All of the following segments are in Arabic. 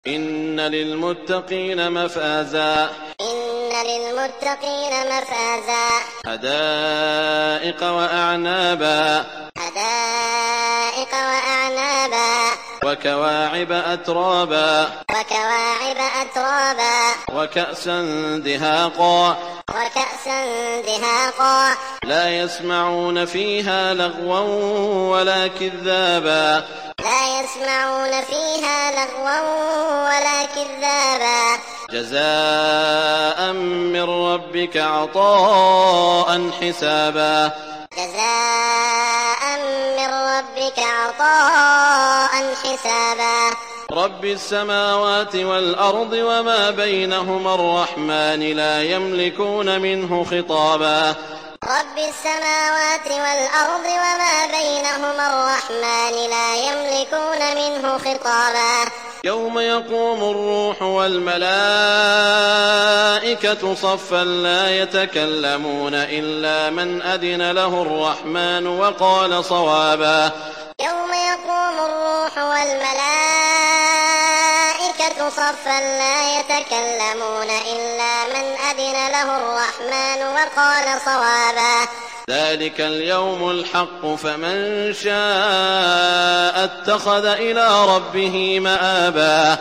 إن للمتقين مفازا حدائق وأعنابا وكواعب أترابا وكأسا دهاقا لا يسمعون فيها لغوا ولا كذابا جزاء من ربك عطاء حسابا رب السماوات والأرض وما بينهما الرحمن لا يملكون منه خطابا يوم يقوم الروح والملائكة صفا لا يتكلمون إلا من أذن له الرحمن وقال صوابا ذلك اليوم الحق فمن شاء اتخذ إلى ربه مآبا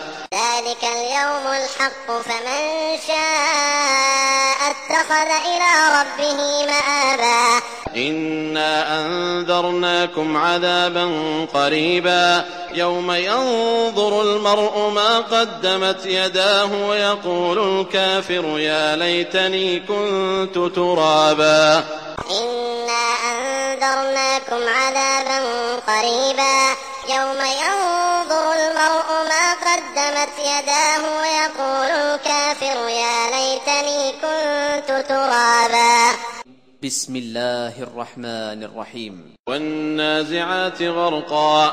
إنا أنذرناكم عذابا قريبا يوم ينظر المرء ما قدمت يداه ويقول الكافر يا ليتني كنت ترابا بسم الله الرحمن الرحيم والنازعات غرقا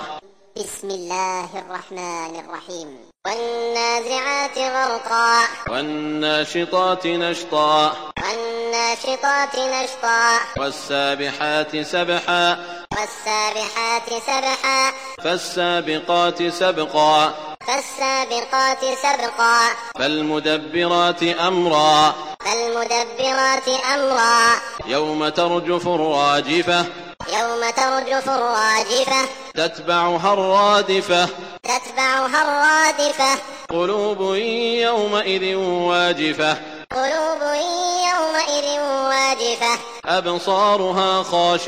والناشطات نشطا والسابحات سبحا فالسابقات سبقا فالمدبرات أمرا يوم ترجف الراجفة تتبعها الرادفة قلوب يومئذ واجفة أبصارها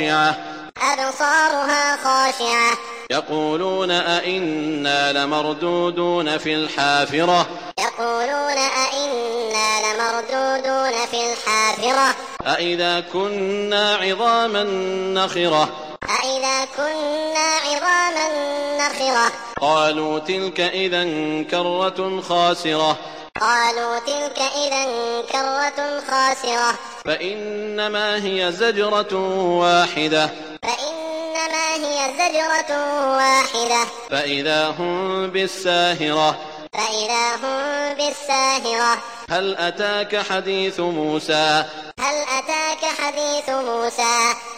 خاشعة يقولون أئنا لمردودون في الحافرة أئذا كنا عظاما نخرة قالوا تلك إذا كرة خاسرة فإنما هي زجرة واحدة فإذا هم بالساهرة هل أتاك حديث موسى